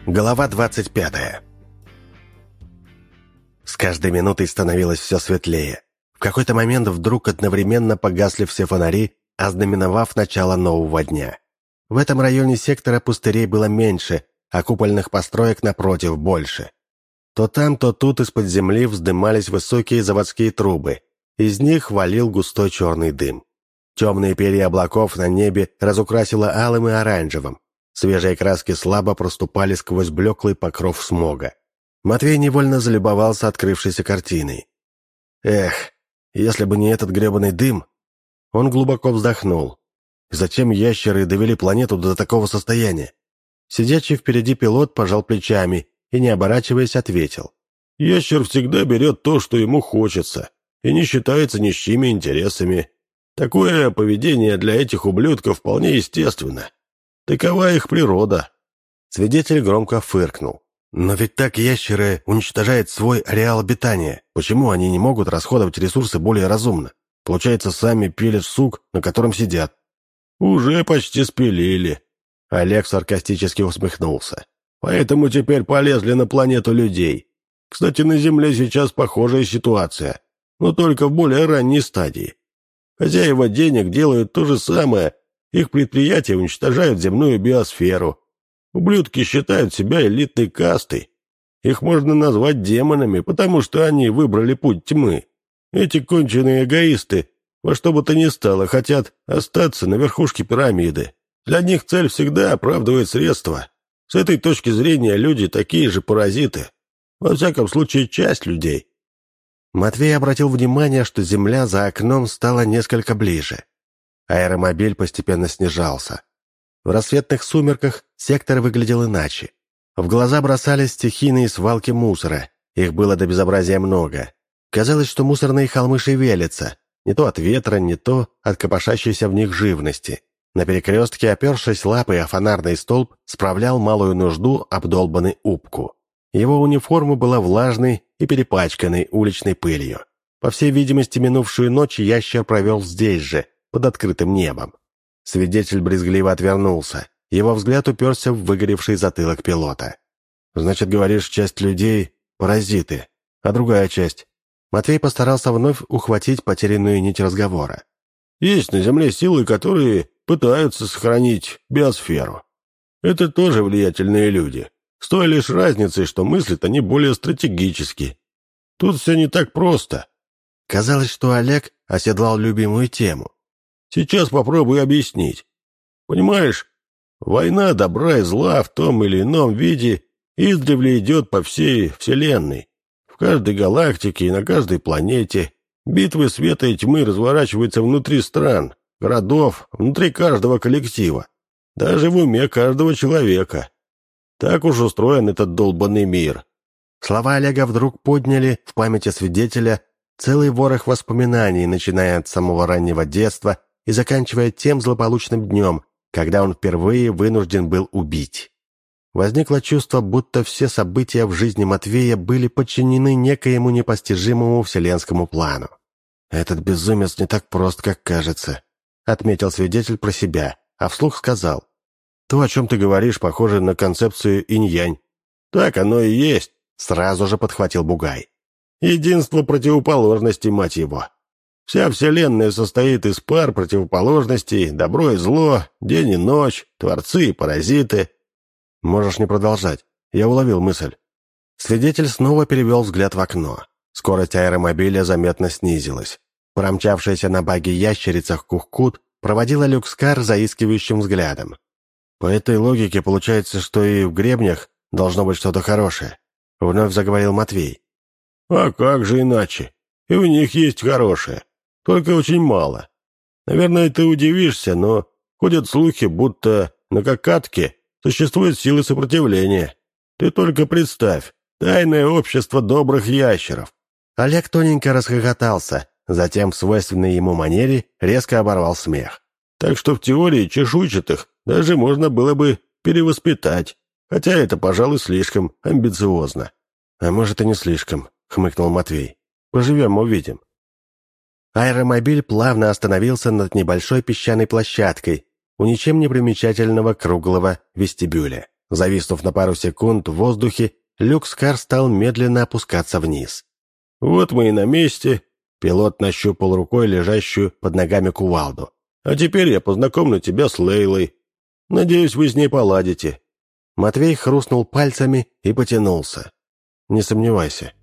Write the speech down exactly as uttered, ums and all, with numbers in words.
Глава двадцать пятая. С каждой минутой становилось все светлее. В какой-то момент вдруг одновременно погасли все фонари, ознаменовав начало нового дня. В этом районе сектора пустырей было меньше, а купольных построек напротив больше. То там, то тут из-под земли вздымались высокие заводские трубы. Из них валил густой черный дым. Темные перья облаков на небе разукрасило алым и оранжевым. Свежие краски слабо проступали сквозь блеклый покров смога. Матвей невольно залюбовался открывшейся картиной. Эх, если бы не этот гребаный дым... Он глубоко вздохнул. Зачем ящеры довели планету до такого состояния? Сидящий впереди пилот пожал плечами и, не оборачиваясь, ответил. Ящер всегда берет то, что ему хочется, и не считается ни с чьими интересами. Такое поведение для этих ублюдков вполне естественно. Такова их природа. Свидетель громко фыркнул. Но ведь так ящеры уничтожают свой ареал обитания. Почему они не могут расходовать ресурсы более разумно? Получается, сами пилят сук, на котором сидят. Уже почти спилили. Олег саркастически усмехнулся. Поэтому теперь полезли на планету людей. Кстати, на Земле сейчас похожая ситуация, но только в более ранней стадии. Хозяева денег делают то же самое. Их предприятия уничтожают земную биосферу. Ублюдки считают себя элитной кастой. Их можно назвать демонами, потому что они выбрали путь тьмы. Эти конченые эгоисты во что бы то ни стало хотят остаться на верхушке пирамиды. Для них цель всегда оправдывает средства. С этой точки зрения люди такие же паразиты. Во всяком случае, часть людей. Матвей обратил внимание, что земля за окном стала несколько ближе. Аэромобиль постепенно снижался. В рассветных сумерках сектор выглядел иначе. В глаза бросались стихийные свалки мусора. Их было до безобразия много. Казалось, что мусорные холмы шевелятся. Не то от ветра, не то от копошащейся в них живности. На перекрестке, опершись лапой о фонарный столб, справлял малую нужду обдолбанный Убку. Его униформа была влажной и перепачканной уличной пылью. По всей видимости, минувшую ночь ящер провел здесь же, под открытым небом. Свидетель брезгливо отвернулся. Его взгляд уперся в выгоревший затылок пилота. «Значит, говоришь, часть людей — паразиты, а другая часть...» Матвей постарался вновь ухватить потерянную нить разговора. «Есть на Земле силы, которые пытаются сохранить биосферу. Это тоже влиятельные люди. С той лишь разницей, что мыслят они более стратегически. Тут все не так просто». Казалось, что Олег оседлал любимую тему. «Сейчас попробую объяснить. Понимаешь, война добра и зла в том или ином виде издревле идет по всей Вселенной. В каждой галактике и на каждой планете битвы света и тьмы разворачиваются внутри стран, городов, внутри каждого коллектива, даже в уме каждого человека. Так уж устроен этот долбанный мир». Слова Олега вдруг подняли в памяти свидетеля целый ворох воспоминаний, начиная от самого раннего детства и заканчивая тем злополучным днем, когда он впервые вынужден был убить. Возникло чувство, будто все события в жизни Матвея были подчинены некоему непостижимому вселенскому плану. «Этот безумец не так прост, как кажется», — отметил свидетель про себя, а вслух сказал. «То, о чем ты говоришь, похоже на концепцию инь-янь». «Так оно и есть», — сразу же подхватил Бугай. «Единство противоположностей, мать его. Вся Вселенная состоит из пар противоположностей, добро и зло, день и ночь, творцы и паразиты». «Можешь не продолжать. Я уловил мысль». Свидетель снова перевел взгляд в окно. Скорость аэромобиля заметно снизилась. Промчавшаяся на багги ящерицах Кухкут проводила Люкскар заискивающим взглядом. «По этой логике получается, что и в гребнях должно быть что-то хорошее», — вновь заговорил Матвей. «А как же иначе? И у них есть хорошее. Только очень мало. Наверное, ты удивишься, но ходят слухи, будто на Кокатке существуют силы сопротивления. Ты только представь, тайное общество добрых ящеров». Олег тоненько расхохотался, затем в свойственной ему манере резко оборвал смех. «Так что в теории чешуйчатых даже можно было бы перевоспитать, хотя это, пожалуй, слишком амбициозно». «А может, и не слишком», — хмыкнул Матвей. «Поживем, увидим». Аэромобиль плавно остановился над небольшой песчаной площадкой у ничем не примечательного круглого вестибюля. Зависнув на пару секунд в воздухе, люкс-кар стал медленно опускаться вниз. «Вот мы и на месте», — пилот нащупал рукой лежащую под ногами кувалду. «А теперь я познакомлю тебя с Лейлой. Надеюсь, вы с ней поладите». Матвей хрустнул пальцами и потянулся. «Не сомневайся».